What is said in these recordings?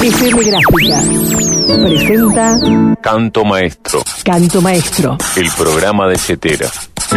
FM Gráfica presenta Canto Maestro. Canto Maestro, El programa de Cetera.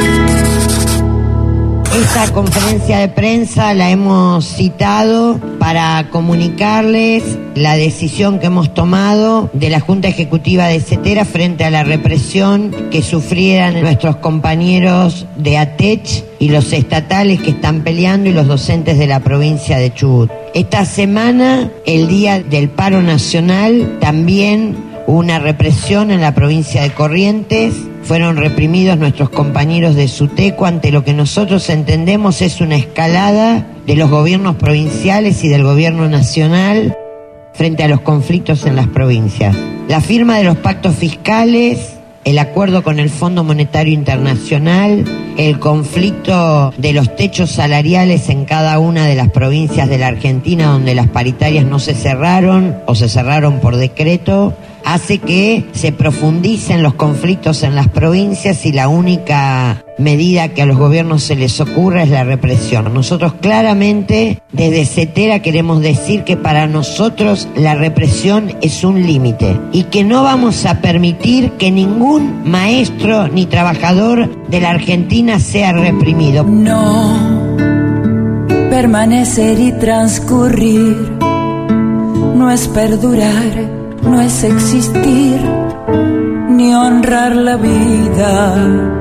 Esta conferencia de prensa la hemos citado para comunicarles la decisión que hemos tomado de la Junta Ejecutiva de Cetera frente a la represión que sufrieran nuestros compañeros de ATECH y los estatales que están peleando y los docentes de la provincia de Chubut. Esta semana, el día del paro nacional, también hubo una represión en la provincia de Corrientes. Fueron reprimidos nuestros compañeros de SUTECO ante lo que nosotros entendemos es una escalada de los gobiernos provinciales y del gobierno nacional frente a los conflictos en las provincias. La firma de los pactos fiscales, el acuerdo con el Fondo Monetario Internacional, el conflicto de los techos salariales en cada una de las provincias de la Argentina donde las paritarias no se cerraron o se cerraron por decreto, hace que se profundicen los conflictos en las provincias y la única medida que a los gobiernos se les ocurra es la represión. Nosotros claramente desde Cetera queremos decir que para nosotros la represión es un límite y que no vamos a permitir que ningún maestro ni trabajador de la Argentina sea reprimido. No, permanecer y transcurrir no es perdurar, no es existir, ni honrar la vida.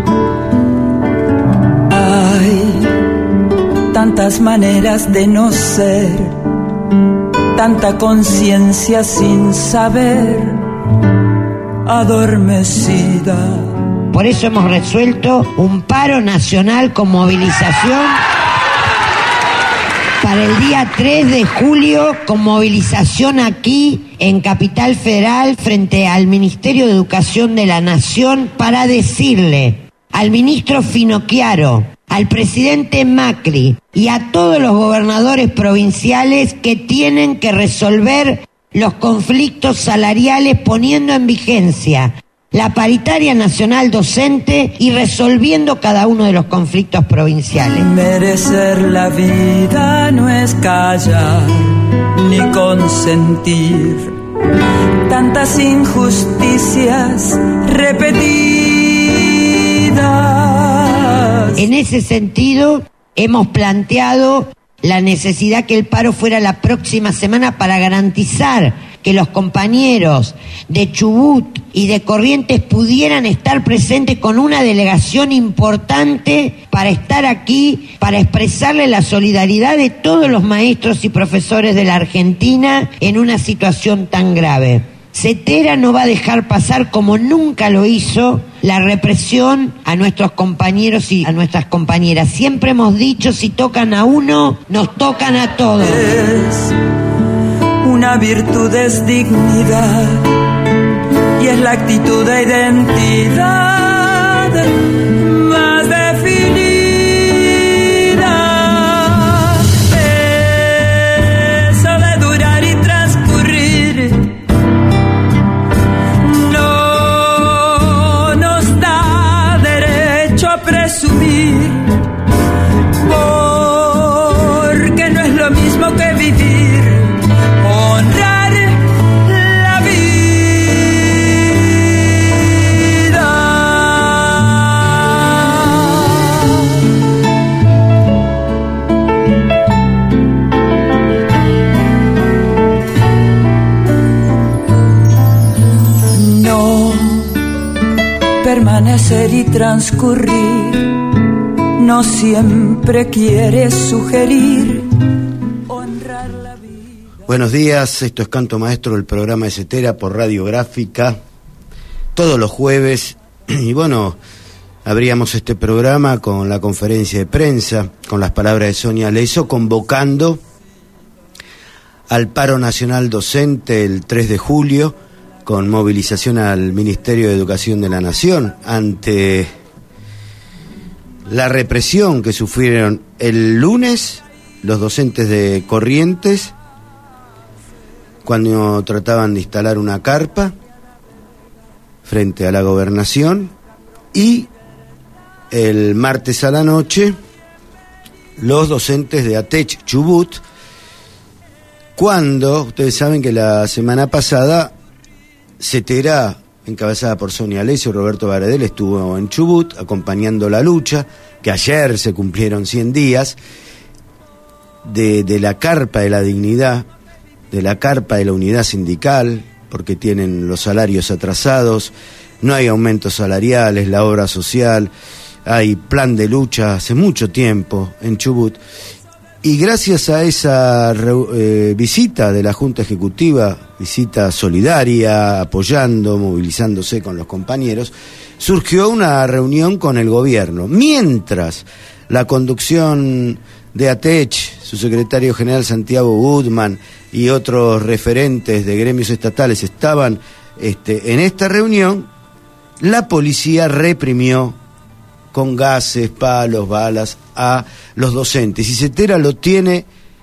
Hay tantas maneras de no ser, tanta conciencia sin saber, adormecida. Por eso hemos resuelto un paro nacional con movilización para el día 3 de julio, con movilización aquí en Capital Federal frente al Ministerio de Educación de la Nación para decirle al ministro Finocchiaro, al presidente Macri y a todos los gobernadores provinciales que tienen que resolver los conflictos salariales poniendo en vigencia la paritaria nacional docente y resolviendo cada uno de los conflictos provinciales. Merecer la vida no es callar ni consentir tantas injusticias repetidas. En ese sentido, hemos planteado la necesidad que el paro fuera la próxima semana para garantizar que los compañeros de Chubut y de Corrientes pudieran estar presentes con una delegación importante para estar aquí, para expresarle la solidaridad de todos los maestros y profesores de la Argentina en una situación tan grave. Cetera no va a dejar pasar, como nunca lo hizo, la represión a nuestros compañeros y a nuestras compañeras. Siempre hemos dicho, si tocan a uno, nos tocan a todos. Una virtud es dignidad y es la actitud de identidad más definida. Eso de durar y transcurrir no nos da derecho a presumir, porque no es lo mismo que vivir. Honrar la vida. No permanecer y transcurrir no siempre quiere sugerir. Buenos días, esto es Canto Maestro, el programa de Cetera por Radio Gráfica, todos los jueves. Y bueno, abríamos este programa con la conferencia de prensa, con las palabras de Sonia Leso, convocando al paro nacional docente el 3 de julio, con movilización al Ministerio de Educación de la Nación, ante la represión que sufrieron el lunes los docentes de Corrientes, cuando trataban de instalar una carpa frente a la gobernación, y el martes a la noche los docentes de ATECH Chubut, cuando ustedes saben que la semana pasada Cetera, encabezada por Sonia Alessio y Roberto Baradel, estuvo en Chubut acompañando la lucha, que ayer se cumplieron 100 días de la carpa de la dignidad, de la carpa de la unidad sindical, porque tienen los salarios atrasados, no hay aumentos salariales, la obra social, hay plan de lucha hace mucho tiempo en Chubut. Y gracias a esa visita de la Junta Ejecutiva, visita solidaria, apoyando, movilizándose con los compañeros, surgió una reunión con el gobierno. Mientras la conducción de ATECH, su secretario general Santiago Goodman y otros referentes de gremios estatales estaban en esta reunión, la policía reprimió con gases, palos, balas a los docentes. Y Cetera lo tiene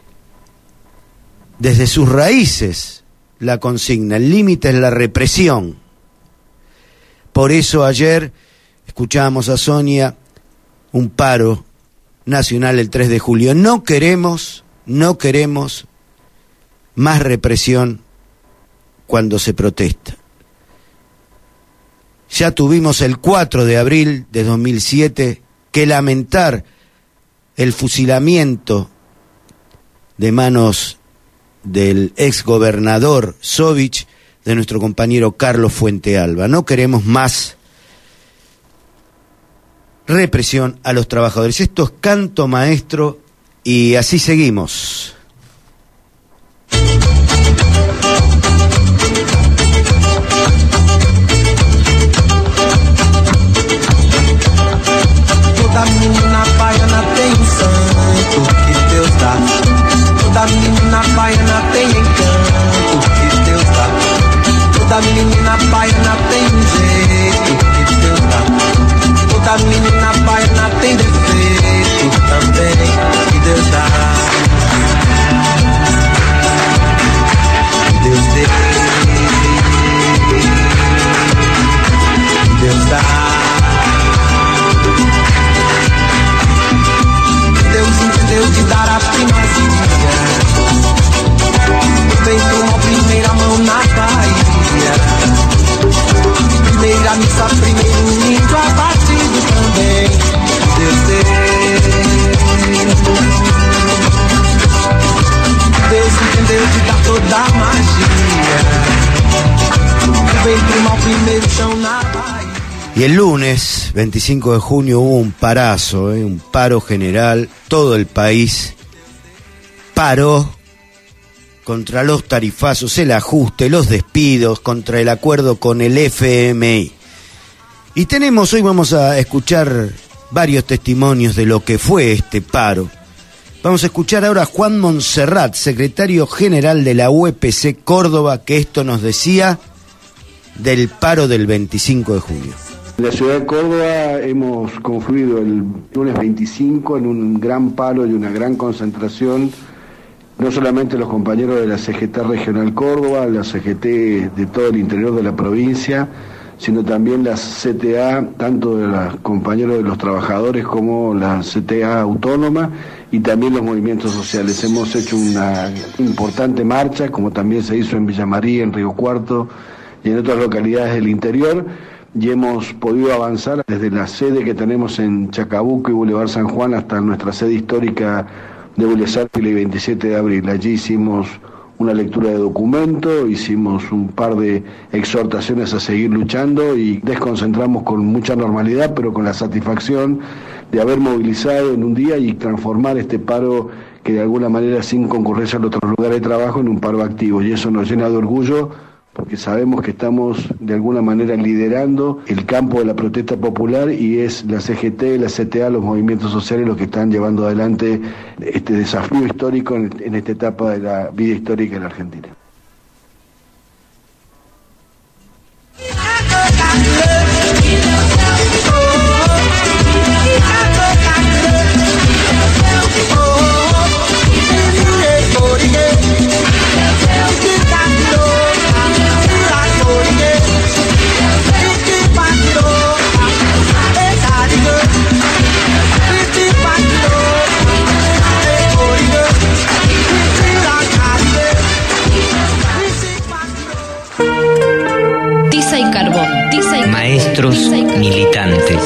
desde sus raíces, la consigna. El límite es la represión. Por eso ayer escuchábamos a Sonia, un paro nacional el 3 de julio. No queremos más represión cuando se protesta. Ya tuvimos el 4 de abril de 2007 que lamentar el fusilamiento de manos del exgobernador Sovich de nuestro compañero Carlos Fuentealba. No queremos más represión a los trabajadores. Esto es Canto Maestro y así seguimos. Toda menina baiana tem um santo que Deus dá. Toda menina baiana tem encanto que Deus dá. Toda menina baiana tem um jeito que Deus dá. Toda menina baiana tem defeito também que Deus dá. Deus deu, Deus dá. Deus entendeu de dar a primazia. Vem tomar primeira mão na Bahia. Primeira missa, primeiro lindo abatido também. Deus entendeu de dar toda a magia. Vem tomar primeiro chão na Bahia. Y el lunes, 25 de junio, hubo un parazo, un paro general. Todo el país paró contra los tarifazos, el ajuste, los despidos, contra el acuerdo con el FMI. Y hoy vamos a escuchar varios testimonios de lo que fue este paro. Vamos a escuchar ahora a Juan Monserrat, secretario general de la UPC Córdoba, que esto nos decía del paro del 25 de junio. En la ciudad de Córdoba hemos confluido el lunes 25 en un gran paro y una gran concentración, no solamente los compañeros de la CGT Regional Córdoba, la CGT de todo el interior de la provincia, sino también la CTA, tanto de los compañeros de los trabajadores como la CTA autónoma y también los movimientos sociales. Hemos hecho una importante marcha, como también se hizo en Villa María, en Río Cuarto y en otras localidades del interior, y hemos podido avanzar desde la sede que tenemos en Chacabuco y Boulevard San Juan hasta nuestra sede histórica de Boulevard y 27 de abril. Allí hicimos una lectura de documento, hicimos un par de exhortaciones a seguir luchando y desconcentramos con mucha normalidad, pero con la satisfacción de haber movilizado en un día y transformar este paro que de alguna manera sin concurrencia a otros lugares de trabajo en un paro activo, y eso nos llena de orgullo, porque sabemos que estamos de alguna manera liderando el campo de la protesta popular y es la CGT, la CTA, los movimientos sociales los que están llevando adelante este desafío histórico en esta etapa de la vida histórica de la Argentina. nuestros militantes.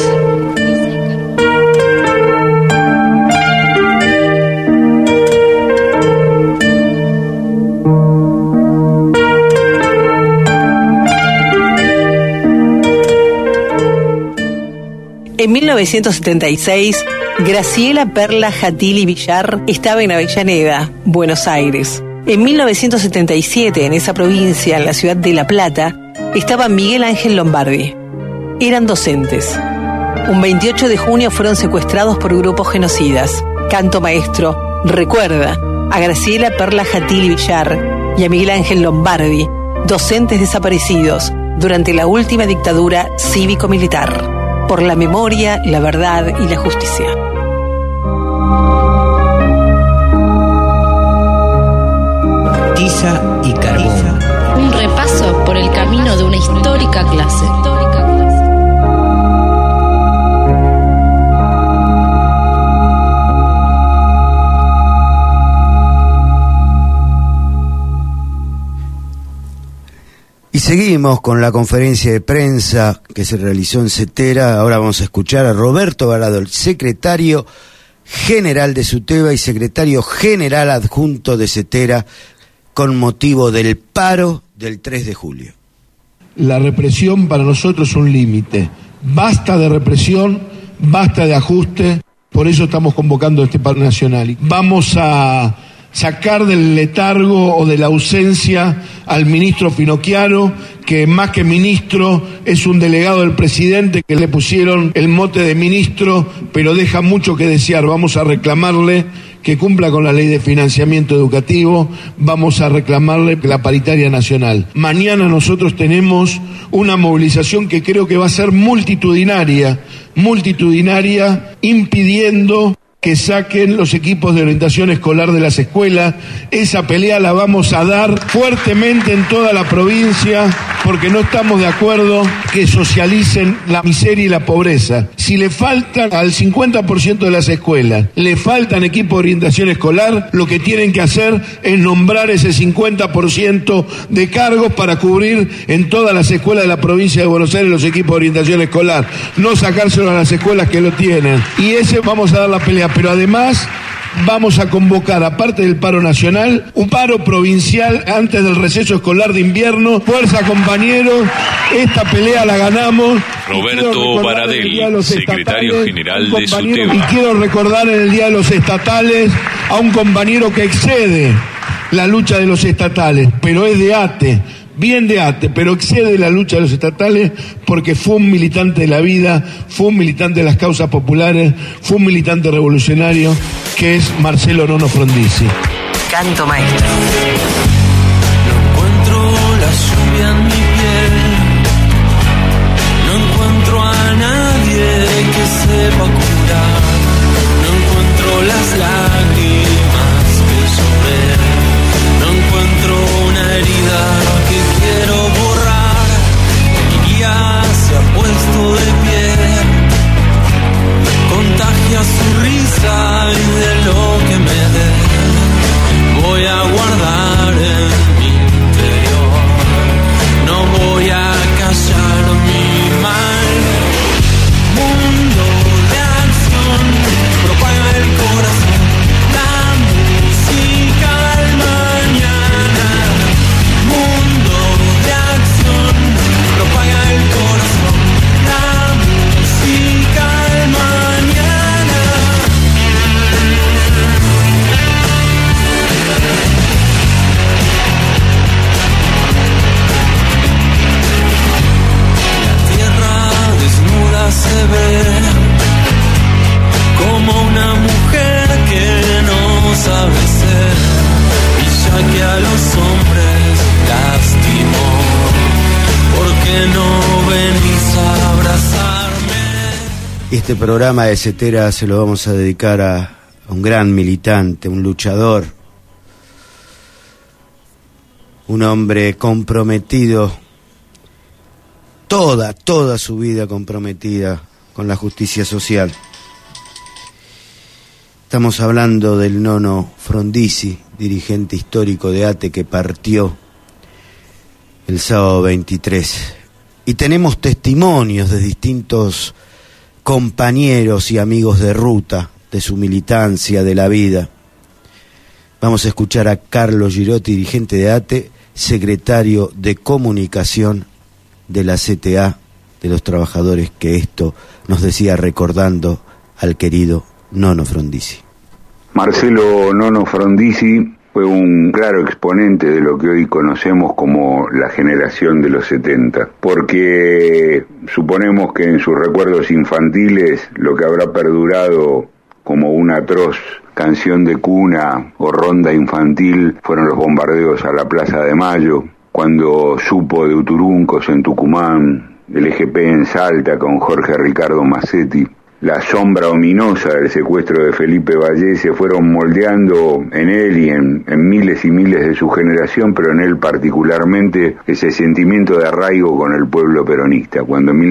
En 1976, Graciela Perla Jatili Villar estaba en Avellaneda, Buenos Aires. En 1977, en esa provincia, en la ciudad de La Plata, estaba Miguel Ángel Lombardi. Eran docentes. Un 28 de junio fueron secuestrados por grupos genocidas. Canto Maestro recuerda a Graciela Perla Jatili Villar y a Miguel Ángel Lombardi, docentes desaparecidos durante la última dictadura cívico-militar. Por la memoria, la verdad y la justicia. Tiza y carbón. Un repaso por el camino de una histórica clase. Y seguimos con la conferencia de prensa que se realizó en Cetera. Ahora vamos a escuchar a Roberto Varado, el secretario general de SUTEBA y secretario general adjunto de Cetera, con motivo del paro del 3 de julio. La represión para nosotros es un límite. Basta de represión, basta de ajuste, por eso estamos convocando este paro nacional. Vamos a sacar del letargo o de la ausencia al ministro Finocchiaro, que más que ministro es un delegado del presidente, que le pusieron el mote de ministro, pero deja mucho que desear. Vamos a reclamarle que cumpla con la ley de financiamiento educativo, vamos a reclamarle la paritaria nacional. Mañana nosotros tenemos una movilización que creo que va a ser multitudinaria, impidiendo que saquen los equipos de orientación escolar de las escuelas. Esa pelea la vamos a dar fuertemente en toda la provincia, porque no estamos de acuerdo que socialicen la miseria y la pobreza. Si le faltan al 50% de las escuelas, le faltan equipos de orientación escolar, lo que tienen que hacer es nombrar ese 50% de cargos para cubrir en todas las escuelas de la provincia de Buenos Aires los equipos de orientación escolar, no sacárselo a las escuelas que lo tienen. Y ese vamos a dar la pelea. Pero además vamos a convocar, aparte del paro nacional, un paro provincial antes del receso escolar de invierno. Fuerza, compañeros, esta pelea la ganamos. Roberto Baradel, secretario general de SUTEBA. Y quiero recordar en el Día de los Estatales a un compañero que excede la lucha de los estatales, pero es de ATE, bien de ATE, pero excede la lucha de los estatales porque fue un militante de la vida, fue un militante de las causas populares, fue un militante revolucionario, que es Marcelo Nono Frondizi. Canto Maestro. No encuentro la lluvia en mi piel, no encuentro a nadie que sepa curar, no encuentro las lágrimas que lloré, no encuentro una herida que quiero borrar. Mi guía se ha puesto de pie, contagia su risa y de lo que me dé voy a guardar en mi interior. No voy a callar mi mal. Mundo de acción, propaga el corazón, la música del mañana. Mundo de acción, propaga el corazón, la música del mañana. La tierra desnuda se ve como una mujer que no sabe ser, y ya que a los hombres lastimó, ¿por qué no venís a abrazarme? Este programa de Cetera se lo vamos a dedicar a un gran militante, un luchador, un hombre comprometido, toda su vida comprometida con la justicia social. Estamos hablando del Nono Frondizi, dirigente histórico de ATE, que partió el sábado 23. y tenemos testimonios de distintos compañeros y amigos de ruta, de su militancia, de la vida. Vamos a escuchar a Carlos Girotti, dirigente de ATE, secretario de comunicación de la CTA, de los trabajadores, que esto nos decía recordando al querido Nono Frondizi. Marcelo Nono Frondizi fue un claro exponente de lo que hoy conocemos como la generación de los 70, porque suponemos que en sus recuerdos infantiles lo que habrá perdurado como una atroz canción de cuna o ronda infantil fueron los bombardeos a la Plaza de Mayo, cuando supo de Uturuncos en Tucumán, del EGP en Salta con Jorge Ricardo Massetti. La sombra ominosa del secuestro de Felipe Vallés se fueron moldeando en él y en miles y miles de su generación, pero en él particularmente ese sentimiento de arraigo con el pueblo peronista. Cuando en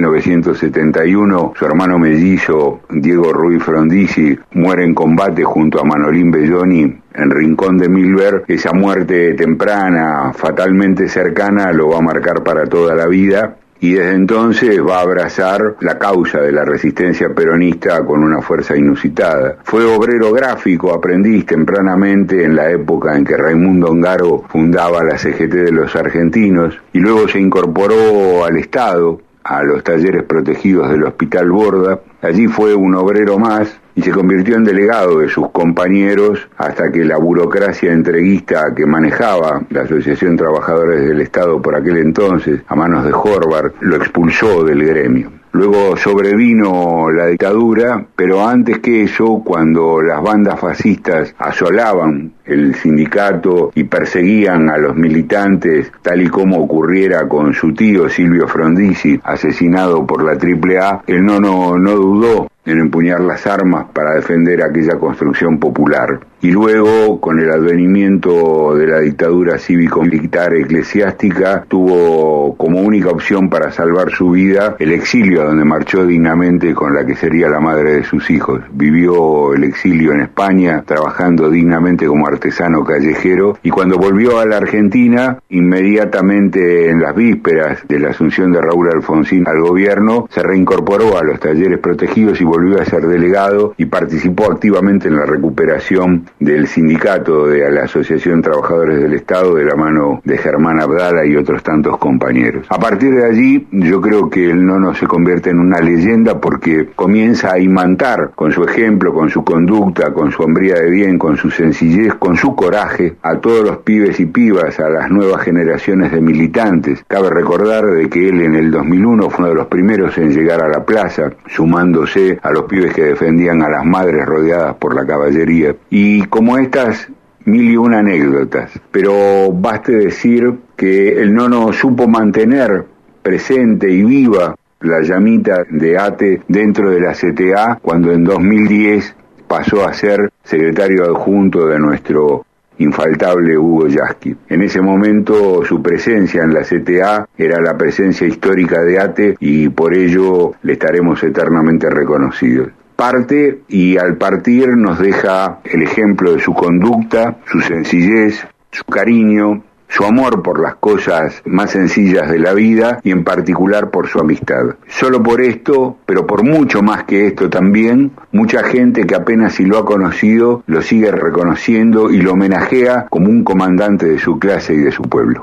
1971 su hermano mellizo Diego Ruiz Frondizi muere en combate junto a Manolín Belloni en Rincón de Milver, esa muerte temprana, fatalmente cercana, lo va a marcar para toda la vida. Y desde entonces va a abrazar la causa de la resistencia peronista con una fuerza inusitada. Fue obrero gráfico, aprendiz tempranamente en la época en que Raimundo Ongaro fundaba la CGT de los argentinos y luego se incorporó al Estado, a los talleres protegidos del Hospital Borda. Allí fue un obrero más y se convirtió en delegado de sus compañeros hasta que la burocracia entreguista que manejaba la Asociación de Trabajadores del Estado por aquel entonces, a manos de Horvath, lo expulsó del gremio. Luego sobrevino la dictadura, pero antes que eso, cuando las bandas fascistas asolaban el sindicato y perseguían a los militantes, tal y como ocurriera con su tío Silvio Frondizi, asesinado por la AAA, él no dudó en empuñar las armas para defender aquella construcción popular. Y luego, con el advenimiento de la dictadura cívico-militar eclesiástica, tuvo como única opción para salvar su vida el exilio, donde marchó dignamente con la que sería la madre de sus hijos. Vivió el exilio en España, trabajando dignamente como artesano callejero, y cuando volvió a la Argentina, inmediatamente en las vísperas de la asunción de Raúl Alfonsín al gobierno, se reincorporó a los talleres protegidos y volvió a ser delegado y participó activamente en la recuperación del sindicato de la Asociación de Trabajadores del Estado de la mano de Germán Abdala y otros tantos compañeros. A partir de allí, yo creo que el Nono se convierte en una leyenda porque comienza a imantar con su ejemplo, con su conducta, con su hombría de bien, con su sencillez, con su coraje, a todos los pibes y pibas, a las nuevas generaciones de militantes. Cabe recordar de que él en el 2001 fue uno de los primeros en llegar a la plaza, sumándose a los pibes que defendían a las madres rodeadas por la caballería. Y como estas, mil y una anécdotas, pero baste decir que el Nono supo mantener presente y viva la llamita de ATE dentro de la CTA cuando en 2010 pasó a ser secretario adjunto de nuestro infaltable Hugo Yasky. En ese momento su presencia en la CTA era la presencia histórica de ATE y por ello le estaremos eternamente reconocidos. Parte y al partir nos deja el ejemplo de su conducta, su sencillez, su cariño, su amor por las cosas más sencillas de la vida y en particular por su amistad. Solo por esto, pero por mucho más que esto también, mucha gente que apenas si lo ha conocido lo sigue reconociendo y lo homenajea como un comandante de su clase y de su pueblo.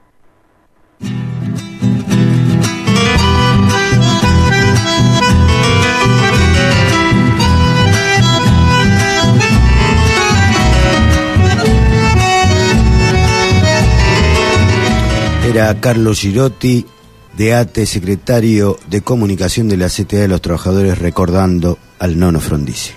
Era Carlos Girotti, de ATE, secretario de comunicación de la CTA de los Trabajadores, recordando al Nono Frondizi.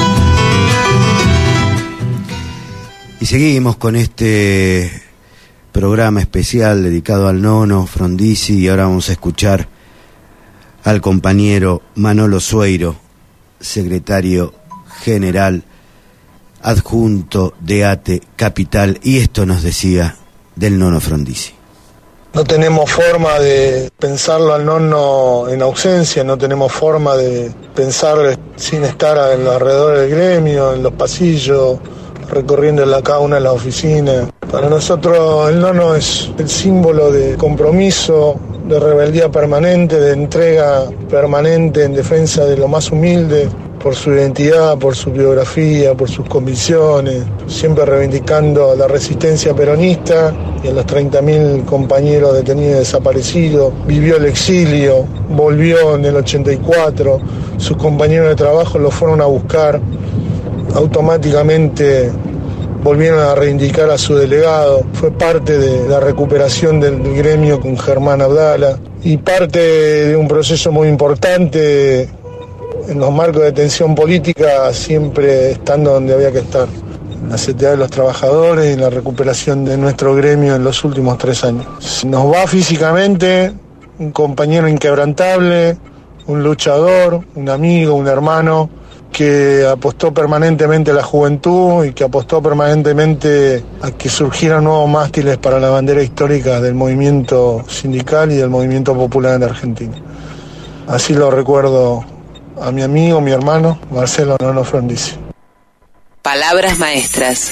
Y seguimos con este programa especial dedicado al Nono Frondizi, y ahora vamos a escuchar al compañero Manolo Sueiro, secretario general adjunto de ATE Capital, y esto nos decía del Nono Frondizi. No tenemos forma de pensarlo al nono en ausencia, no tenemos forma de pensar sin estar en los alrededores del gremio, en los pasillos, recorriendo cada una de las oficinas. Para nosotros el nono es el símbolo de compromiso, de rebeldía permanente, de entrega permanente en defensa de lo más humilde, por su identidad, por su biografía, por sus convicciones, siempre reivindicando la resistencia peronista y a los 30.000 compañeros detenidos y desaparecidos. Vivió el exilio, volvió en el 84, sus compañeros de trabajo lo fueron a buscar, automáticamente volvieron a reivindicar a su delegado, fue parte de la recuperación del gremio con Germán Abdala y parte de un proceso muy importante en los marcos de tensión política, siempre estando donde había que estar, en la CTA de los trabajadores y en la recuperación de nuestro gremio en los últimos 3 años. Nos va físicamente, un compañero inquebrantable, un luchador, un amigo, un hermano, que apostó permanentemente a la juventud y que apostó permanentemente a que surgieran nuevos mástiles para la bandera histórica del movimiento sindical y del movimiento popular en Argentina. Así lo recuerdo a mi amigo, mi hermano, Marcelo Nono Frondizi. Palabras maestras.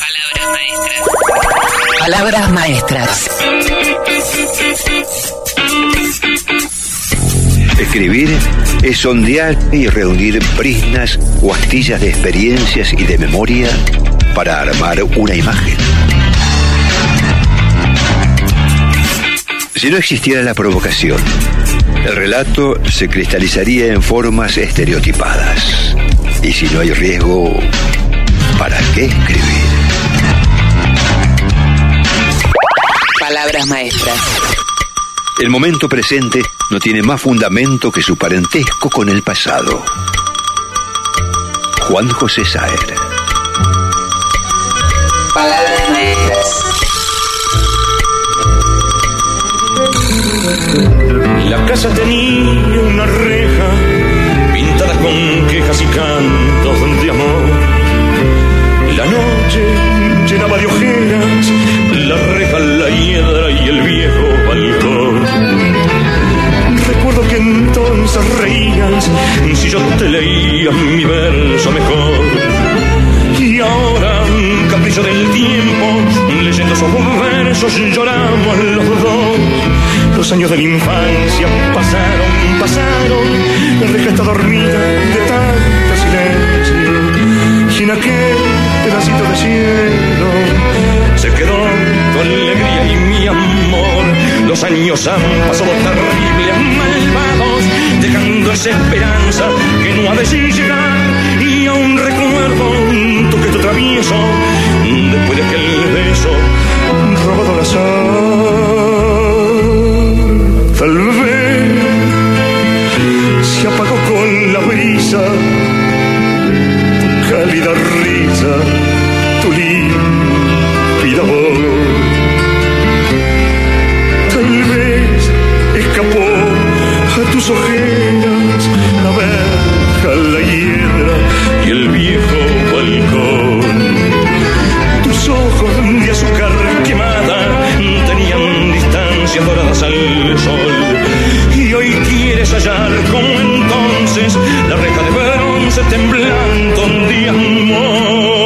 Palabras maestras. Escribir es sondear y reunir briznas o astillas de experiencias y de memoria para armar una imagen. Si no existiera la provocación, el relato se cristalizaría en formas estereotipadas. Y si no hay riesgo, ¿para qué escribir? Palabras maestras. El momento presente no tiene más fundamento que su parentesco con el pasado. Juan José Saer. Palabras maestras. La casa tenía una reja pintada con quejas y cantos de amor. La noche llenaba de ojeras la reja, la hiedra y el viejo balcón. Recuerdo que entonces reías si yo te leía mi verso mejor. Y ahora, capricho del tiempo, leyendo esos versos lloramos los dos. Los años de la infancia pasaron, la reja está dormida de tanto silencio. Y en aquel pedacito de cielo se quedó tu alegría y mi amor. Los años han pasado terribles, malvados, dejando esa esperanza que no ha de llegar. Y aún recuerdo tu gesto travieso, después de aquel beso robado al azar. Tal vez se apagó con la brisa tu cálida risa, tu límpida voz. Tal vez escapó a tus ojeras la verja, la hiedra y el viejo balcón. Tus ojos de azúcar quemada tenían distancias doradas al sol. Y hoy quieres hallar como entonces la reja de bronce temblando de amor.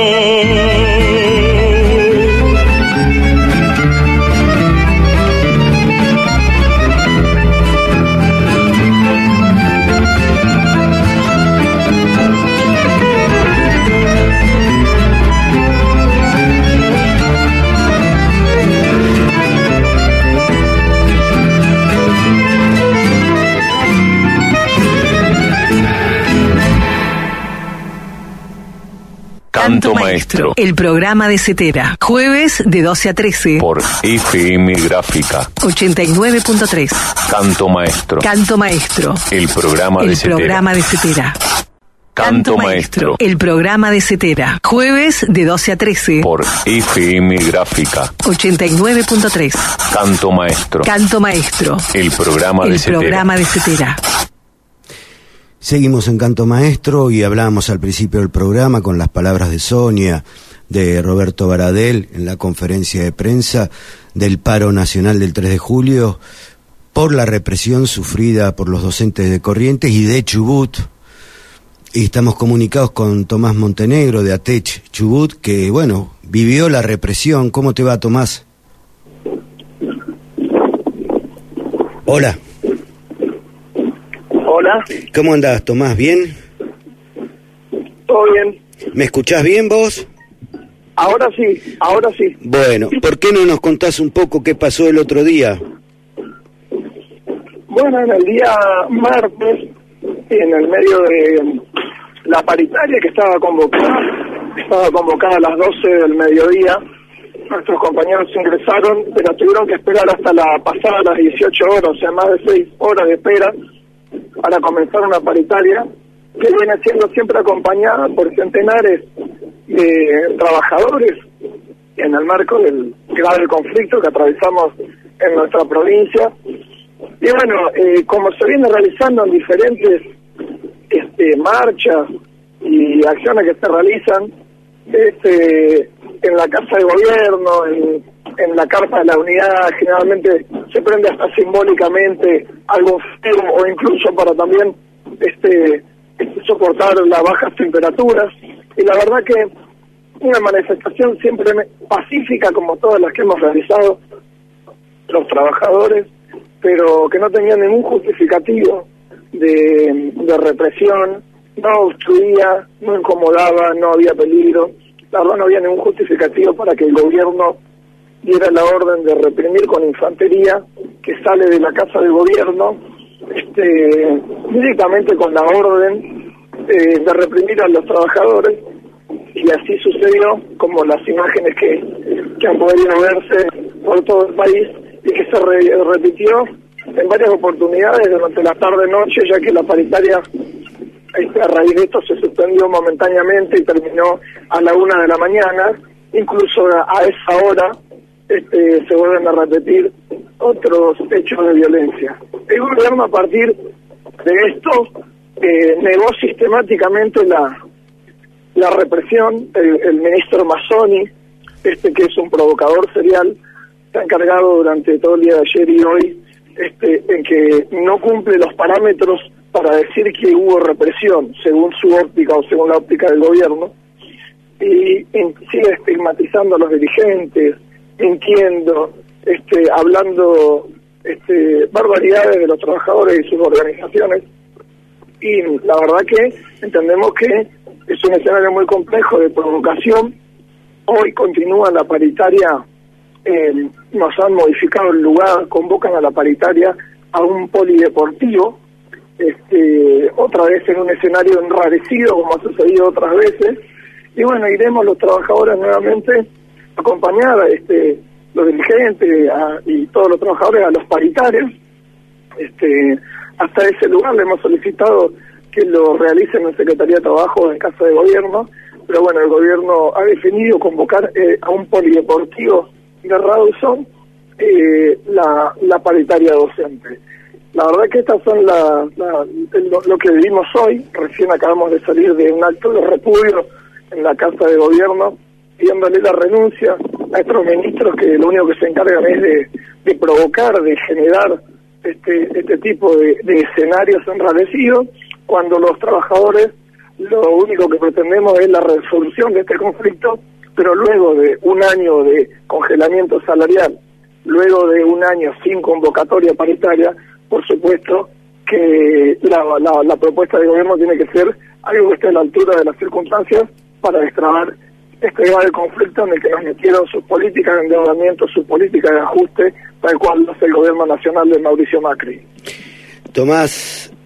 Canto Maestro. El programa de Cetera. Jueves de 12 a 13. Por FM Gráfica 89.3. Canto Maestro. Canto Maestro. El programa de Cetera. El programa de Cetera. Canto Maestro, el programa de Cetera. Jueves de 12 a 13. Por FM Gráfica 89.3. Canto Maestro. Canto Maestro, el programa de Cetera. El programa de Cetera. Seguimos en Canto Maestro y hablábamos al principio del programa con las palabras de Sonia, de Roberto Baradel en la conferencia de prensa del paro nacional del 3 de julio por la represión sufrida por los docentes de Corrientes y de Chubut. Y estamos comunicados con Tomás Montenegro de ATECH Chubut, que bueno, vivió la represión. ¿Cómo te va, Tomás? Hola. Hola. ¿Cómo andás, Tomás? ¿Bien? Todo bien. ¿Me escuchás bien vos? Ahora sí, ahora sí. Bueno, ¿por qué no nos contás un poco qué pasó el otro día? Bueno, en el día martes, en el medio de la paritaria que estaba convocada a las 12 del mediodía, nuestros compañeros ingresaron, pero tuvieron que esperar hasta pasada las 18 horas, o sea, más de 6 horas de espera para comenzar una paritaria que viene siendo siempre acompañada por centenares de trabajadores en el marco del grave conflicto que atravesamos en nuestra provincia. Y bueno, como se viene realizando en diferentes marchas y acciones que se realizan en la Casa de Gobierno, en la Carpa de la Unidad, generalmente se prende hasta simbólicamente algo feo o incluso para también soportar las bajas temperaturas. Y la verdad que una manifestación siempre pacífica como todas las que hemos realizado los trabajadores, pero que no tenía ningún justificativo de represión, no obstruía, no incomodaba, no había peligro. La verdad no había ningún justificativo para que el gobierno diera la orden de reprimir con infantería que sale de la Casa de Gobierno, directamente con la orden de reprimir a los trabajadores. Y así sucedió, como las imágenes que han podido verse por todo el país y que se repitió en varias oportunidades durante la tarde-noche, ya que la paritaria a raíz de esto se suspendió momentáneamente y terminó a la 1 de la mañana. Incluso a esa hora se vuelven a repetir otros hechos de violencia. El gobierno, a partir de esto, negó sistemáticamente la represión. El ministro Mazzoni, que es un provocador serial, se ha encargado durante todo el día de ayer y hoy en que no cumple los parámetros para decir que hubo represión, según su óptica o según la óptica del gobierno, y sigue estigmatizando a los dirigentes, mintiendo, hablando barbaridades de los trabajadores y sus organizaciones. Y la verdad que entendemos que es un escenario muy complejo de provocación. Hoy continúa la paritaria, nos han modificado el lugar, convocan a la paritaria a un polideportivo, otra vez en un escenario enrarecido como ha sucedido otras veces. Y bueno, iremos los trabajadores nuevamente a acompañar a los dirigentes y todos los trabajadores a los paritarios. Hasta ese lugar le hemos solicitado que lo realicen en Secretaría de Trabajo en Casa de Gobierno, pero bueno, el gobierno ha definido convocar a un polideportivo de Rawson la paritaria docente. La verdad que estas son lo que vivimos hoy. Recién acabamos de salir de un acto de repudio en la Casa de Gobierno, pidiéndole la renuncia a estos ministros que lo único que se encargan es de provocar, de generar este tipo de escenarios enrarecidos, cuando los trabajadores lo único que pretendemos es la resolución de este conflicto, pero luego de un año de congelamiento salarial, luego de un año sin convocatoria paritaria, por supuesto que la propuesta del gobierno tiene que ser algo que esté a la altura de las circunstancias para destrabar este grave conflicto en el que nos metieron sus políticas de endeudamiento, sus políticas de ajuste, tal cual hace el gobierno nacional de Mauricio Macri. Tomás,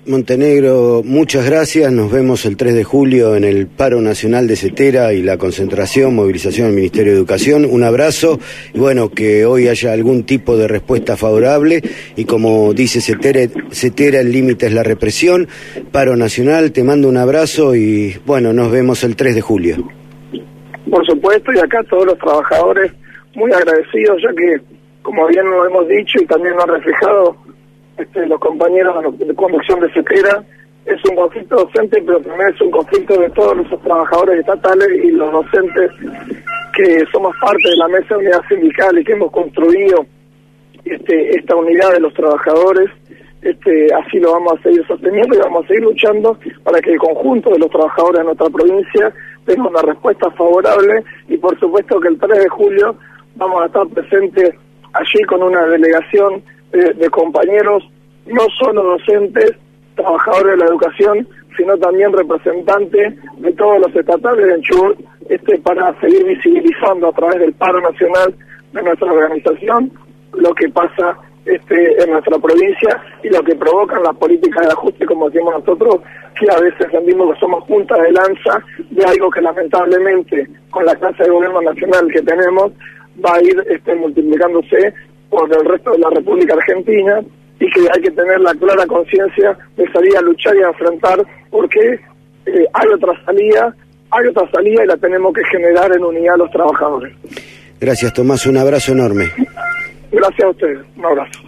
Montenegro, muchas gracias. Nos vemos el 3 de julio en el paro nacional de Cetera y la concentración, movilización del Ministerio de Educación. Un abrazo y bueno, que hoy haya algún tipo de respuesta favorable y como dice Cetera, el límite es la represión. Paro nacional, te mando un abrazo y bueno, nos vemos el 3 de julio. Por supuesto, y acá todos los trabajadores muy agradecidos, ya que, como bien lo hemos dicho y también lo han reflejado los compañeros de conducción de Cetera, es un conflicto docente, pero también es un conflicto de todos los trabajadores estatales y los docentes que somos parte de la mesa de unidad sindical y que hemos construido esta unidad de los trabajadores. Así lo vamos a seguir sosteniendo y vamos a seguir luchando para que el conjunto de los trabajadores de nuestra provincia tenga una respuesta favorable y por supuesto que el 3 de julio vamos a estar presentes allí con una delegación de compañeros, no solo docentes, trabajadores de la educación, sino también representantes de todos los estatales de Chubut, para seguir visibilizando a través del paro nacional de nuestra organización lo que pasa en nuestra provincia y lo que provocan las políticas de ajuste, como decimos nosotros, que a veces sentimos que somos punta de lanza de algo que lamentablemente con la clase de gobierno nacional que tenemos va a ir multiplicándose por el resto de la República Argentina y que hay que tener la clara conciencia de salir a luchar y a enfrentar porque hay otra salida y la tenemos que generar en unidad a los trabajadores. Gracias, Tomás, un abrazo enorme. Gracias a ustedes, un abrazo.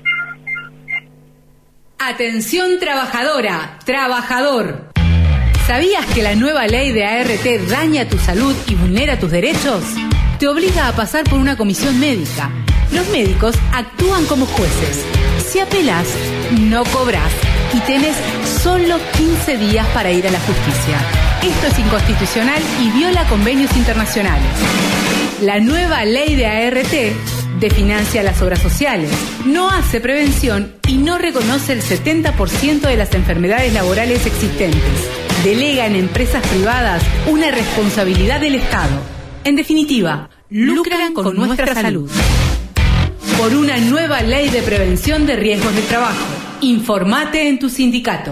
Atención trabajadora, trabajador. ¿Sabías que la nueva ley de ART daña tu salud y vulnera tus derechos? Te obliga a pasar por una comisión médica. Los médicos actúan como jueces. Si apelás, no cobrás y tenés solo 15 días para ir a la justicia. Esto es inconstitucional y viola convenios internacionales. La nueva ley de ART desfinancia las obras sociales, no hace prevención y no reconoce el 70% de las enfermedades laborales existentes. Delega en empresas privadas una responsabilidad del Estado. En definitiva, lucran con nuestra salud. Por una nueva ley de prevención de riesgos de trabajo. Informate en tu sindicato.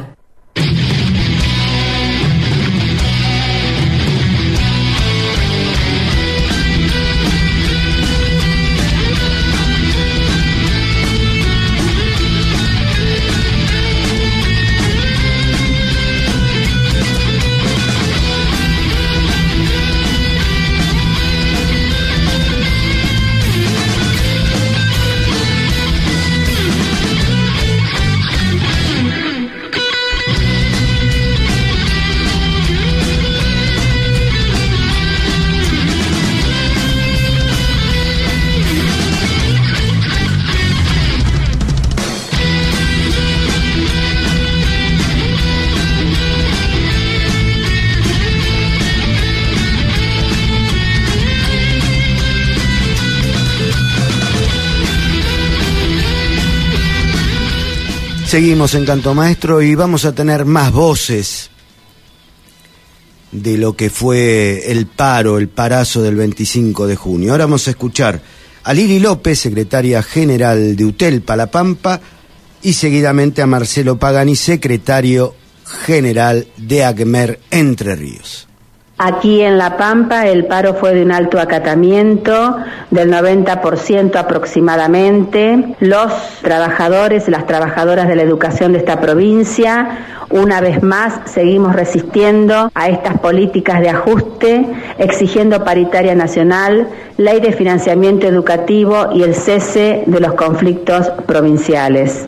Seguimos en Canto Maestro y vamos a tener más voces de lo que fue el parazo del 25 de junio. Ahora vamos a escuchar a Lili López, secretaria general de UTELPA La Pampa, y seguidamente a Marcelo Pagani, secretario general de ACMER Entre Ríos. Aquí en La Pampa el paro fue de un alto acatamiento del 90% aproximadamente. Los trabajadores y las trabajadoras de la educación de esta provincia, una vez más, seguimos resistiendo a estas políticas de ajuste, exigiendo paritaria nacional, ley de financiamiento educativo y el cese de los conflictos provinciales.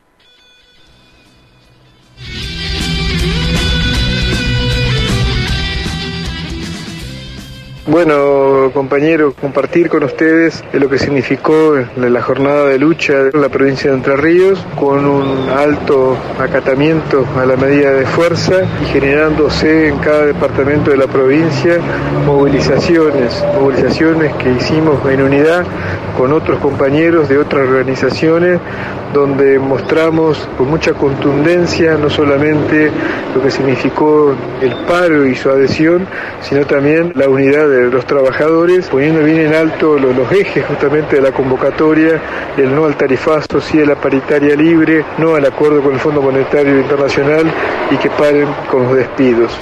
Bueno, compañeros, compartir con ustedes lo que significó la jornada de lucha en la provincia de Entre Ríos, con un alto acatamiento a la medida de fuerza y generándose en cada departamento de la provincia movilizaciones que hicimos en unidad con otros compañeros de otras organizaciones, donde mostramos con mucha contundencia no solamente lo que significó el paro y su adhesión, sino también la unidad de de los trabajadores, poniendo bien en alto los ejes justamente de la convocatoria: el no al tarifazo, sí a la paritaria libre, no al acuerdo con el Fondo Monetario Internacional y que paren con los despidos.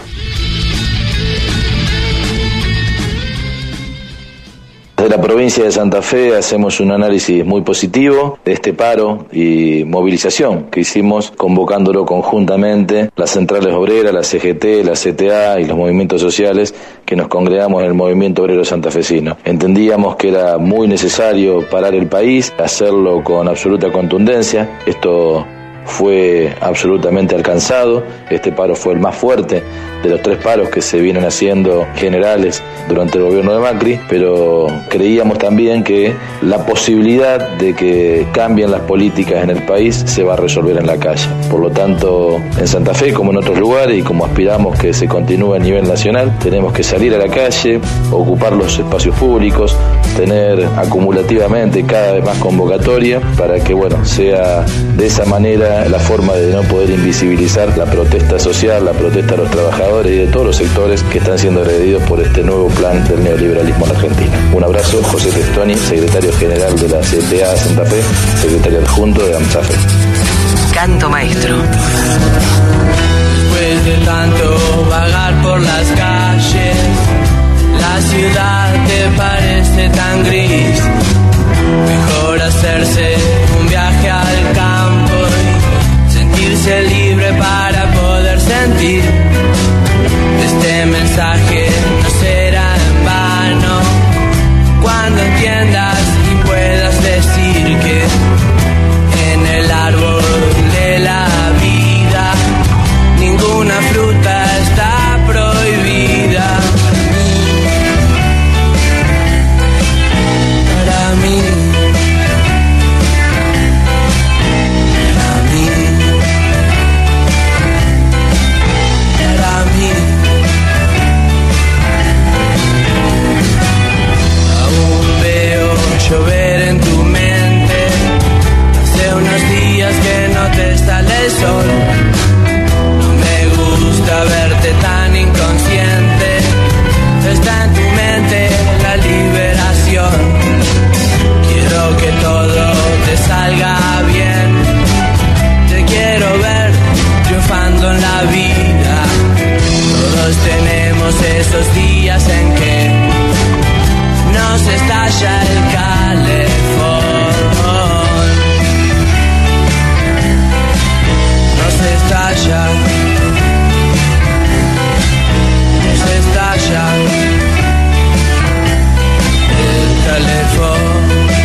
Desde la provincia de Santa Fe hacemos un análisis muy positivo de este paro y movilización que hicimos convocándolo conjuntamente las centrales obreras, la CGT, la CTA y los movimientos sociales que nos congregamos en el movimiento obrero santafesino. Entendíamos que era muy necesario parar el país, hacerlo con absoluta contundencia. Esto fue absolutamente alcanzado. Este paro fue el más fuerte de los 3 paros que se vienen haciendo generales durante el gobierno de Macri, pero creíamos también que la posibilidad de que cambien las políticas en el país se va a resolver en la calle. Por lo tanto, en Santa Fe, como en otros lugares, y como aspiramos que se continúe a nivel nacional, tenemos que salir a la calle, ocupar los espacios públicos, tener acumulativamente cada vez más convocatoria para que, sea de esa manera la forma de no poder invisibilizar la protesta social, la protesta de los trabajadores y de todos los sectores que están siendo agredidos por este nuevo plan del neoliberalismo en Argentina. Un abrazo, José Testoni, secretario general de la CTA Santa Fe, secretario adjunto de AMSAFE. Canto maestro. Después de tanto vagar por las calles, la ciudad te parece tan gris. Mejor hacerse un viaje al campo y sentirse libre para poder sentir. Este mensaje no será en vano cuando entiendas y puedas decir que en el árbol de la vida ninguna fruta está prohibida. Para mí, llover en tu mente. Hace unos días que no te sale el sol. No me gusta verte tan inconsciente. Está en tu mente la liberación. Quiero que todo te salga bien. Te quiero ver triunfando en la vida. Todos tenemos esos días en que nos estalla el calefón. Nos estalla. Nos estalla el calefón.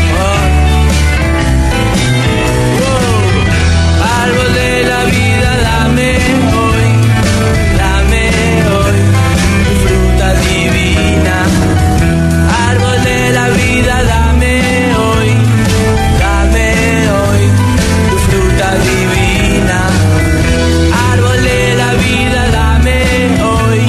Árbol de la vida, dame hoy tu fruta divina. Árbol de la vida, dame hoy tu fruta divina. Árbol de la vida, dame hoy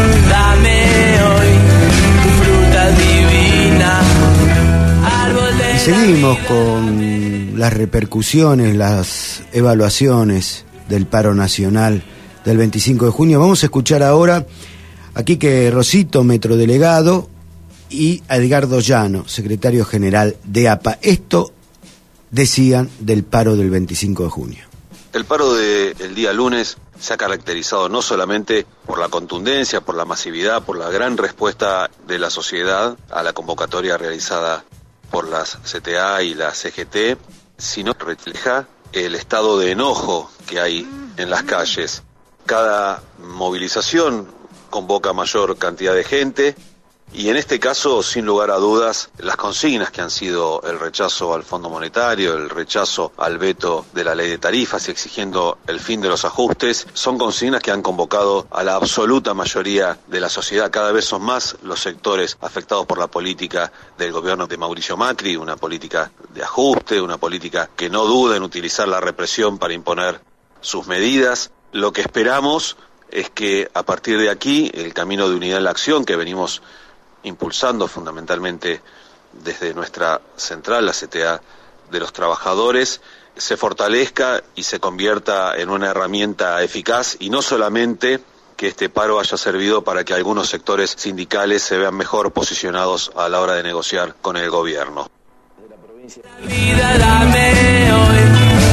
tu fruta divina. Y seguimos con las repercusiones, las evaluaciones del paro nacional del 25 de junio. Vamos a escuchar ahora a Quique Rosito, metrodelegado, y a Edgardo Llano, secretario general de APA. Esto decían del paro del 25 de junio. El paro del día lunes se ha caracterizado no solamente por la contundencia, por la masividad, por la gran respuesta de la sociedad a la convocatoria realizada por las CTA y la CGT, sino que refleja el estado de enojo que hay en las calles. Cada movilización convoca mayor cantidad de gente. Y en este caso, sin lugar a dudas, las consignas que han sido el rechazo al Fondo Monetario, el rechazo al veto de la ley de tarifas, exigiendo el fin de los ajustes, son consignas que han convocado a la absoluta mayoría de la sociedad. Cada vez son más los sectores afectados por la política del gobierno de Mauricio Macri, una política de ajuste, una política que no duda en utilizar la represión para imponer sus medidas. Lo que esperamos es que a partir de aquí, el camino de unidad en la acción que venimos impulsando fundamentalmente desde nuestra central, la CTA de los trabajadores, se fortalezca y se convierta en una herramienta eficaz, y no solamente que este paro haya servido para que algunos sectores sindicales se vean mejor posicionados a la hora de negociar con el gobierno. Vida, dame hoy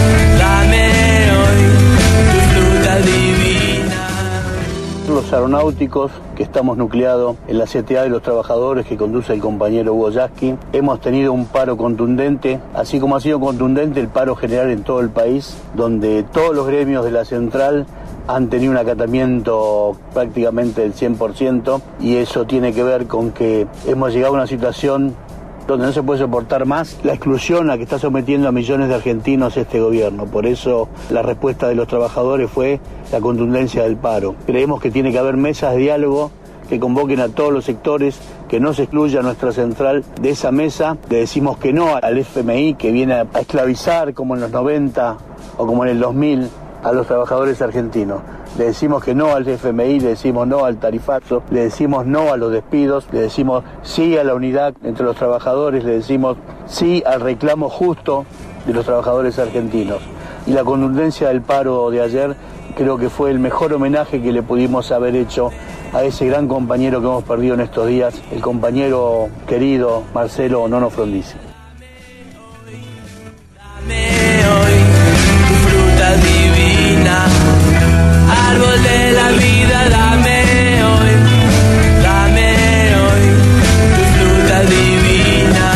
tu fruta divina. Los aeronáuticos que estamos nucleados en la CTA de los trabajadores que conduce el compañero Hugo Yasky, hemos tenido un paro contundente, así como ha sido contundente el paro general en todo el país, donde todos los gremios de la central han tenido un acatamiento prácticamente del 100%, y eso tiene que ver con que hemos llegado a una situación donde no se puede soportar más la exclusión a que está sometiendo a millones de argentinos este gobierno. Por eso la respuesta de los trabajadores fue la contundencia del paro. Creemos que tiene que haber mesas de diálogo que convoquen a todos los sectores, que no se excluya nuestra central de esa mesa. Le decimos que no al FMI, que viene a esclavizar como en los 90 o como en el 2000 a los trabajadores argentinos. Le decimos que no al FMI, le decimos no al tarifazo, le decimos no a los despidos, le decimos sí a la unidad entre los trabajadores, le decimos sí al reclamo justo de los trabajadores argentinos. Y la contundencia del paro de ayer creo que fue el mejor homenaje que le pudimos haber hecho a ese gran compañero que hemos perdido en estos días, el compañero querido Marcelo Nono Frondizi. Divina, árbol de la vida, dame hoy tu fruta divina.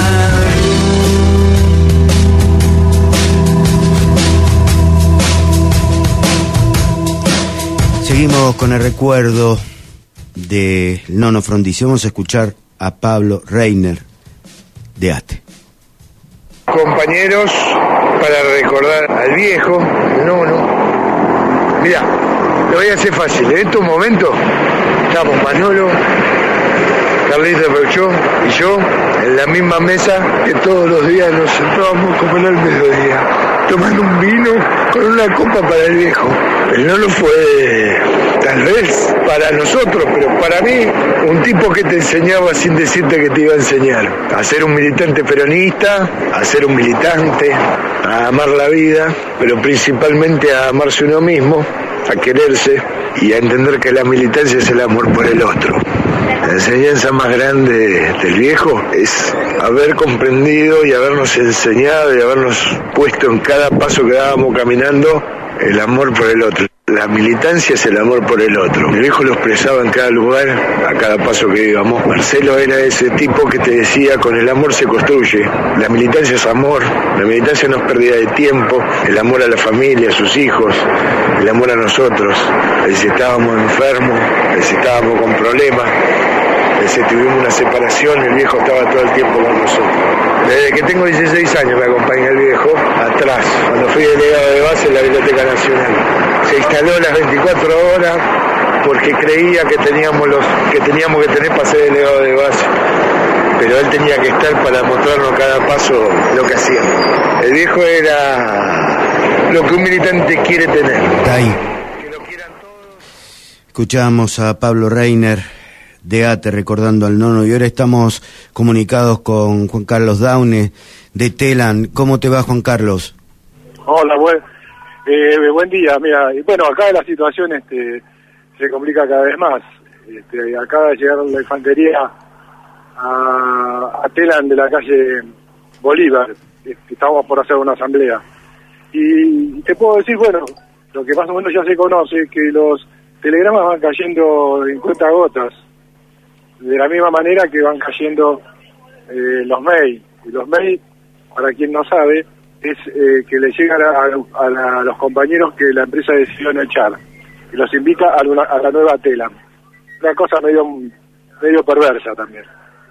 Seguimos con el recuerdo de Nono Frondizi. Vamos a escuchar a Pablo Reiner de ATE. Compañeros, para recordar al viejo, Nono. Mirá, lo voy a hacer fácil. En estos momentos estamos Manolo, Carlito Peuchó y yo en la misma mesa que todos los días nos sentábamos a comer al mediodía, tomando un vino con una copa para el viejo. El Nono fue, tal vez, para nosotros, pero para mí, un tipo que te enseñaba sin decirte que te iba a enseñar. A ser un militante peronista, a ser un militante, a amar la vida, pero principalmente a amarse uno mismo, a quererse y a entender que la militancia es el amor por el otro. La enseñanza más grande del viejo es haber comprendido y habernos enseñado y habernos puesto en cada paso que dábamos caminando el amor por el otro. La militancia es el amor por el otro. El viejo lo expresaba en cada lugar, a cada paso que íbamos. Marcelo era ese tipo que te decía, con el amor se construye. La militancia es amor, la militancia no es pérdida de tiempo, el amor a la familia, a sus hijos, el amor a nosotros. Si estábamos enfermos, si estábamos con problemas, si tuvimos una separación, el viejo estaba todo el tiempo con nosotros. Desde que tengo 16 años me acompaña el viejo, atrás, cuando fui delegado de base en la Biblioteca Nacional. Se instaló las 24 horas porque creía que teníamos que tener para ser delegado de base. Pero él tenía que estar para mostrarnos cada paso lo que hacíamos. El viejo era lo que un militante quiere tener. Está ahí. Escuchamos a Pablo Reiner de ATE recordando al Nono, y ahora estamos comunicados con Juan Carlos Daune de Telam. ¿Cómo te va, Juan Carlos? Hola, buen día. Mira, bueno, acá la situación se complica cada vez más. Acaba de llegar la infantería a Telam de la calle Bolívar. Estábamos por hacer una asamblea. Y te puedo decir, bueno, lo que más o menos ya se conoce, que los telegramas van cayendo en cuentagotas, de la misma manera que van cayendo los mails. Y los mails, para quien no sabe, es que le llegan a los compañeros que la empresa decidió no echar, y los invita a la nueva Telam. Una cosa medio perversa también.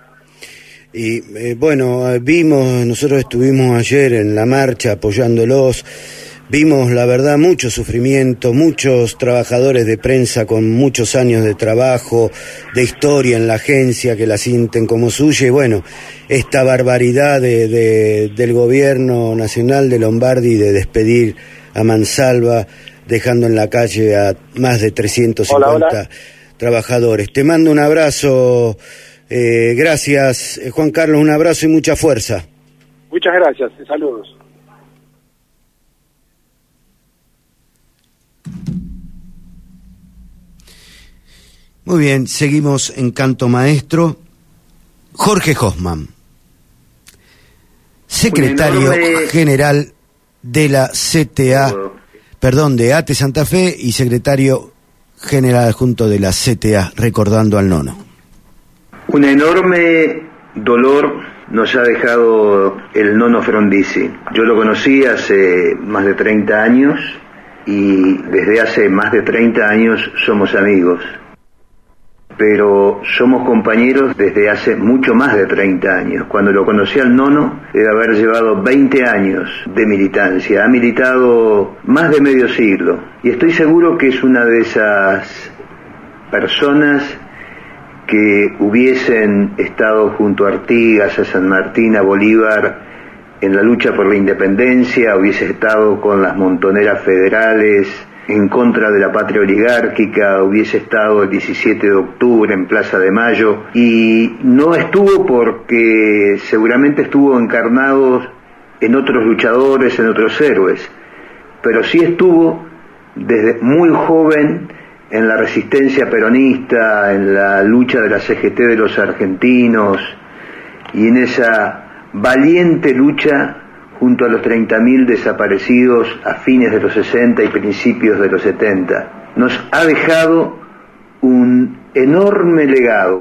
Y bueno, nosotros estuvimos ayer en la marcha apoyándolos. Vimos, la verdad, mucho sufrimiento, muchos trabajadores de prensa con muchos años de trabajo, de historia en la agencia, que la sienten como suya. Y bueno, esta barbaridad del gobierno nacional de Lombardi de despedir a Mansalva, dejando en la calle a más de 350 hola. Trabajadores. Te mando un abrazo, gracias, Juan Carlos, un abrazo y mucha fuerza. Muchas gracias, saludos. Muy bien, seguimos en Canto Maestro. Jorge Hoffman, secretario general de la CTA, de ATE Santa Fe, y secretario general adjunto de la CTA, recordando al nono. Un enorme dolor nos ha dejado el nono Frondizi. Yo lo conocí hace más de 30 años y desde hace más de 30 años somos amigos. Pero somos compañeros desde hace mucho más de 30 años. Cuando lo conocí al nono, debe haber llevado 20 años de militancia. Ha militado más de medio siglo. Y estoy seguro que es una de esas personas que hubiesen estado junto a Artigas, a San Martín, a Bolívar, en la lucha por la independencia, hubiese estado con las montoneras federales, en contra de la patria oligárquica, hubiese estado el 17 de octubre en Plaza de Mayo, y no estuvo porque seguramente estuvo encarnado en otros luchadores, en otros héroes, pero sí estuvo desde muy joven en la resistencia peronista, en la lucha de la CGT de los argentinos, y en esa valiente lucha junto a los 30.000 desaparecidos a fines de los 60 y principios de los 70. Nos ha dejado un enorme legado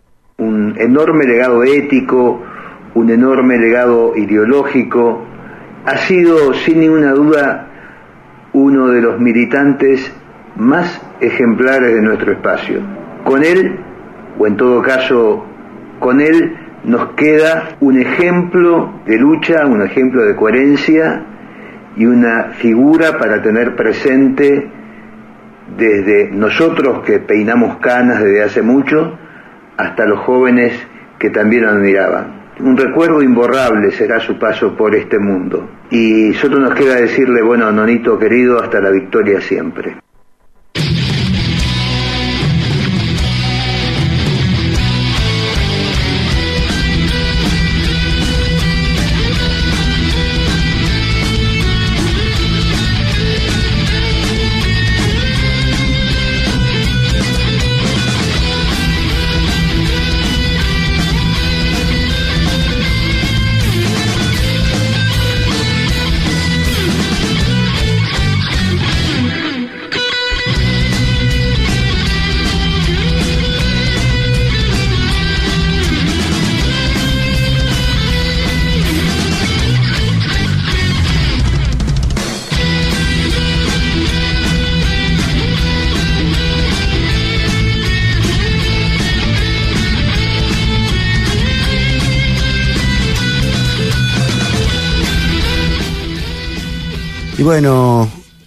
ético, un enorme legado ideológico. Ha sido, sin ninguna duda, uno de los militantes más ejemplares de nuestro espacio. Con él, o en todo caso, con él, nos queda un ejemplo de lucha, un ejemplo de coherencia y una figura para tener presente desde nosotros que peinamos canas desde hace mucho hasta los jóvenes que también lo admiraban. Un recuerdo imborrable será su paso por este mundo. Y solo nos queda decirle, bueno, nonito querido, hasta la victoria siempre. Y bueno,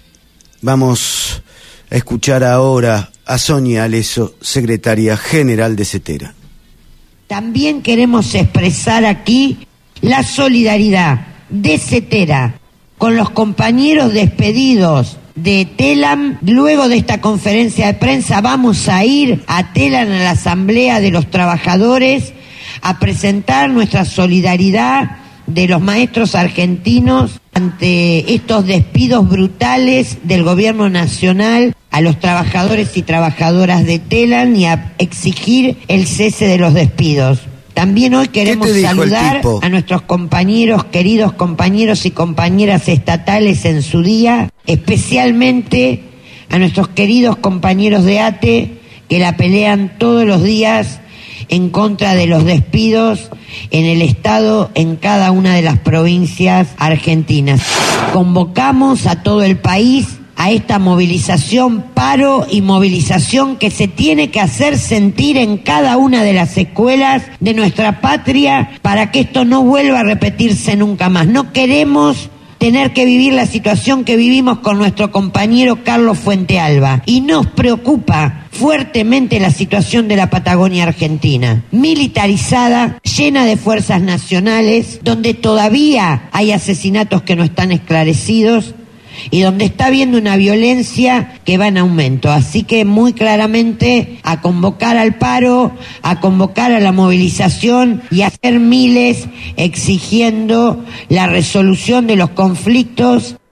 vamos a escuchar ahora a Sonia Aleso, secretaria general de CETERA. También queremos expresar aquí la solidaridad de CETERA con los compañeros despedidos de TELAM. Luego de esta conferencia de prensa vamos a ir a TELAM, a la Asamblea de los Trabajadores, a presentar nuestra solidaridad de los maestros argentinos ante estos despidos brutales del gobierno nacional a los trabajadores y trabajadoras de TELAM y a exigir el cese de los despidos. También hoy queremos saludar a nuestros compañeros, queridos compañeros y compañeras estatales en su día, especialmente a nuestros queridos compañeros de ATE que la pelean todos los días en contra de los despidos en el Estado, en cada una de las provincias argentinas. Convocamos a todo el país a esta movilización, paro y movilización que se tiene que hacer sentir en cada una de las escuelas de nuestra patria para que esto no vuelva a repetirse nunca más. No queremos tener que vivir la situación que vivimos con nuestro compañero Carlos Fuentealba, y nos preocupa fuertemente la situación de la Patagonia Argentina, militarizada, llena de fuerzas nacionales, donde todavía hay asesinatos que no están esclarecidos y donde está habiendo una violencia que va en aumento. Así que muy claramente a convocar al paro, a convocar a la movilización y a hacer miles exigiendo la resolución de los conflictos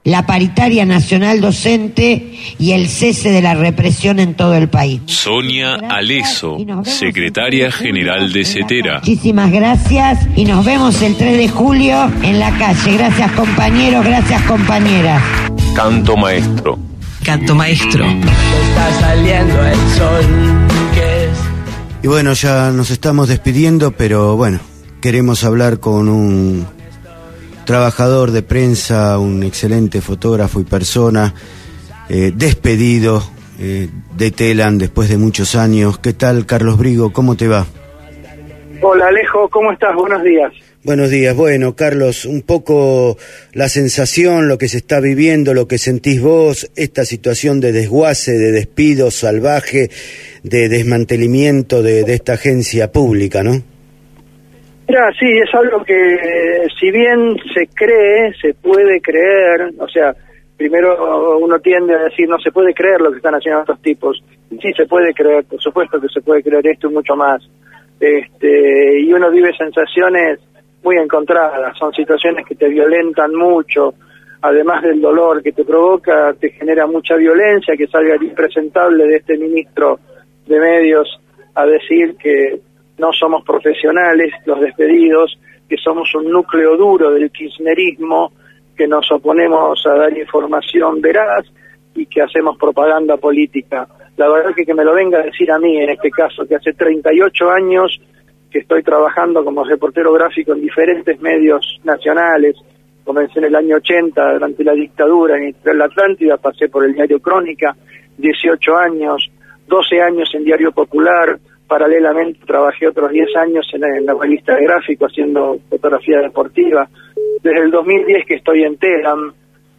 la paritaria nacional docente y el cese de la represión en todo el país. Sonia Aleso, secretaria general de CETERA. Muchísimas gracias y nos vemos el 3 de julio en la calle. Gracias compañeros, gracias compañeras. Canto maestro. Canto maestro. Está saliendo el sol. Y bueno, ya nos estamos despidiendo, pero bueno, queremos hablar con un trabajador de prensa, un excelente fotógrafo y persona, despedido de Telam después de muchos años. ¿Qué tal, Carlos Brigo? ¿Cómo te va? Hola, Alejo, ¿cómo estás? Buenos días. Buenos días. Bueno, Carlos, un poco la sensación, lo que se está viviendo, lo que sentís vos, esta situación de desguace, de despido salvaje, de desmantelamiento de esta agencia pública, ¿no? Mira, sí, es algo que si bien se cree, se puede creer, o sea, primero uno tiende a decir no se puede creer lo que están haciendo estos tipos. Sí se puede creer, por supuesto que se puede creer esto y mucho más. Y uno vive sensaciones muy encontradas, son situaciones que te violentan mucho, además del dolor que te provoca, te genera mucha violencia, que salga el impresentable de este ministro de Medios a decir que no somos profesionales, los despedidos, que somos un núcleo duro del kirchnerismo, que nos oponemos a dar información veraz y que hacemos propaganda política. La verdad que me lo venga a decir a mí, en este caso, que hace 38 años que estoy trabajando como reportero gráfico en diferentes medios nacionales. Comencé en el año 80, durante la dictadura, en la Atlántida, pasé por el diario Crónica, 18 años, 12 años en Diario Popular, paralelamente trabajé otros 10 años en la revista de gráfico haciendo fotografía deportiva. Desde el 2010 que estoy en Telam,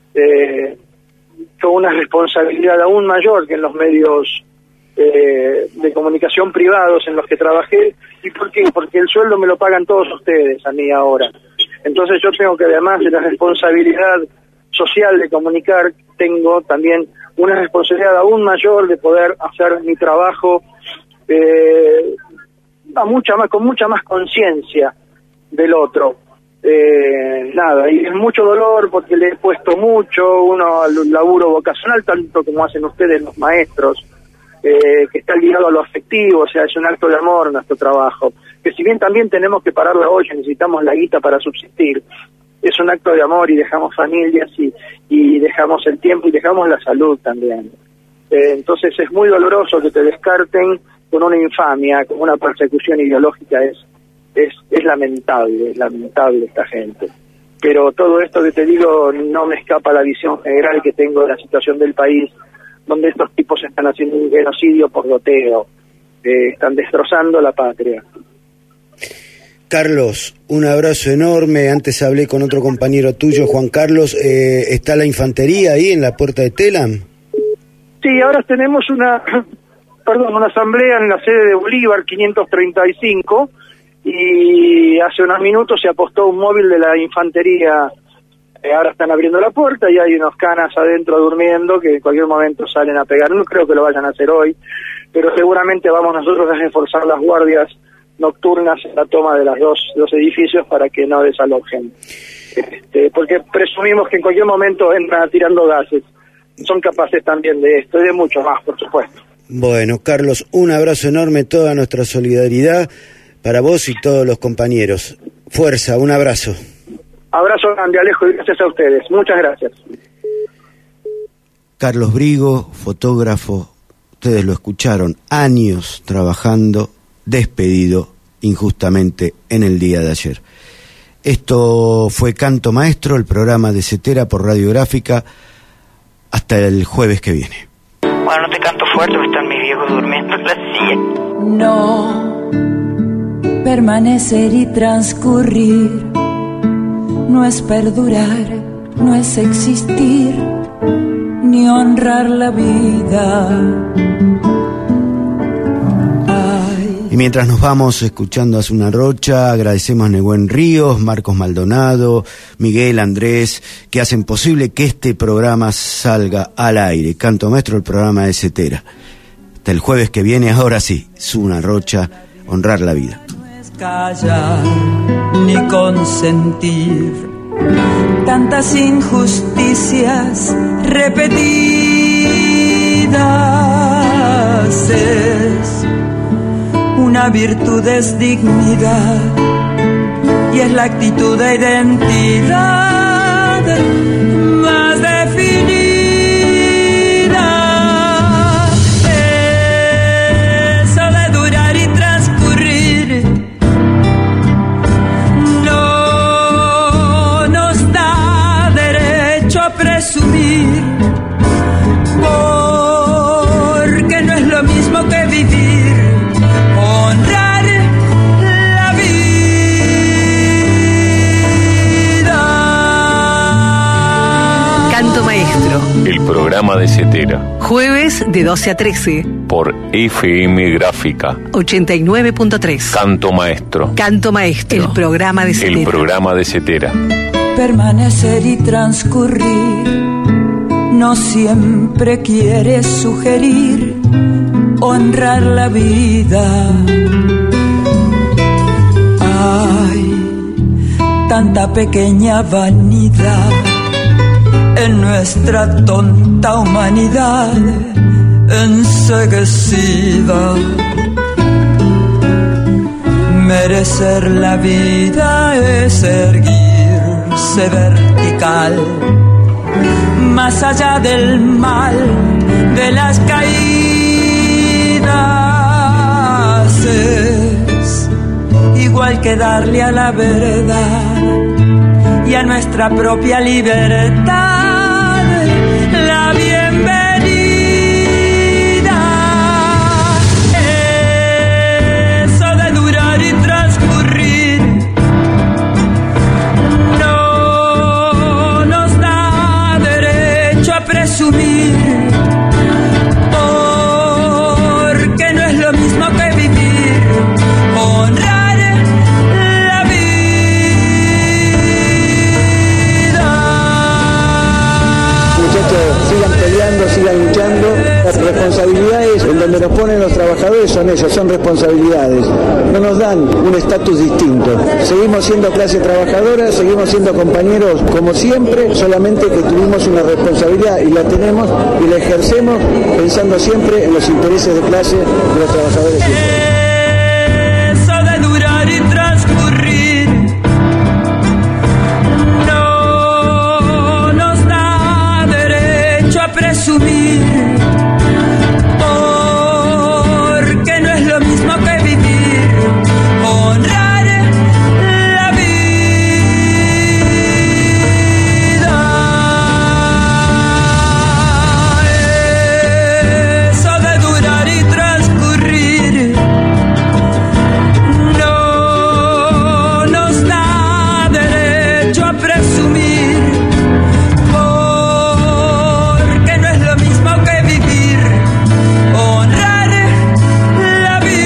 con una responsabilidad aún mayor que en los medios de comunicación privados en los que trabajé. ¿Y por qué? Porque el sueldo me lo pagan todos ustedes a mí ahora. Entonces yo tengo que, además de la responsabilidad social de comunicar, tengo también una responsabilidad aún mayor de poder hacer mi trabajo con mucha más conciencia del otro. Y es mucho dolor porque le he puesto mucho, uno al laburo vocacional, tanto como hacen ustedes los maestros, que está ligado a lo afectivo, o sea, es un acto de amor nuestro trabajo, que si bien también tenemos que parar la olla, necesitamos la guita para subsistir, es un acto de amor y dejamos familias y dejamos el tiempo y dejamos la salud también. Entonces es muy doloroso que te descarten con una infamia, con una persecución ideológica, es lamentable esta gente. Pero todo esto que te digo no me escapa la visión general que tengo de la situación del país, donde estos tipos están haciendo un genocidio por goteo, están destrozando la patria. Carlos, un abrazo enorme. Antes hablé con otro compañero tuyo, Juan Carlos. ¿Está la infantería ahí en la puerta de Telam? Sí, ahora tenemos una asamblea en la sede de Bolívar, 535, y hace unos minutos se apostó un móvil de la infantería. Ahora están abriendo la puerta y hay unos canas adentro durmiendo que en cualquier momento salen a pegar. No creo que lo vayan a hacer hoy, pero seguramente vamos nosotros a reforzar las guardias nocturnas en la toma de los edificios para que no desalojen. Porque presumimos que en cualquier momento entran tirando gases. Son capaces también de esto y de mucho más, por supuesto. Bueno, Carlos, un abrazo enorme, toda nuestra solidaridad para vos y todos los compañeros. Fuerza, un abrazo. Abrazo grande, Alejo, y gracias a ustedes. Muchas gracias. Carlos Brigo, fotógrafo, ustedes lo escucharon, años trabajando, despedido injustamente en el día de ayer. Esto fue Canto Maestro, el programa de CETERA por Radiográfica, hasta el jueves que viene. Bueno, no te canto fuerte porque están mis viejos durmiendo en la silla. No, permanecer y transcurrir no es perdurar, no es existir, ni honrar la vida. Y mientras nos vamos escuchando a Zuna Rocha, agradecemos a Nehuen Ríos, Marcos Maldonado, Miguel, Andrés, que hacen posible que este programa salga al aire. Canto Maestro, el programa de CETERA. Hasta el jueves que viene, ahora sí, Zuna Rocha, honrar la vida. No es callar ni consentir. tantas injusticias repetidas. Es una virtud, es dignidad y es la actitud de identidad más definida. Eso de durar y transcurrir no nos da derecho a presumir, porque no es lo mismo que vivir, honrar la vida. Canto Maestro. El programa de Cetera. Jueves de 12 a 13. Por FM Gráfica. 89.3. Canto Maestro. Canto Maestro. El programa de Cetera. El programa de Cetera. Permanecer y transcurrir no siempre quiere sugerir honrar la vida. Hay tanta pequeña vanidad en nuestra tonta humanidad enceguecida. Merecer la vida es erguirse vertical, más allá del mal, de las caídas. Es igual que darle a la verdad y a nuestra propia libertad la bienvenida. Eso de durar y transcurrir no nos da derecho a presumir, porque no es lo mismo que vivir, honrar la vida. Muchachos, sigan peleando, sigan luchando. Las responsabilidades en donde nos ponen los trabajadores son esas, son responsabilidades. No nos dan un estatus distinto. Seguimos siendo clase trabajadora, seguimos siendo compañeros como siempre, solamente que tuvimos una responsabilidad y la tenemos y la ejercemos pensando siempre en los intereses de clase de los trabajadores. Eso de durar y transcurrir no nos da derecho a presumir, porque no es lo mismo que vivir, honrar la vida. Eso de durar y transcurrir no nos da derecho a presumir, porque no es lo mismo que vivir, honrar la vida.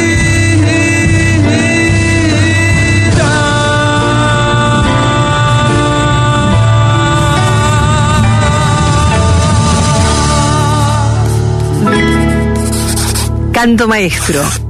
Canto Maestro.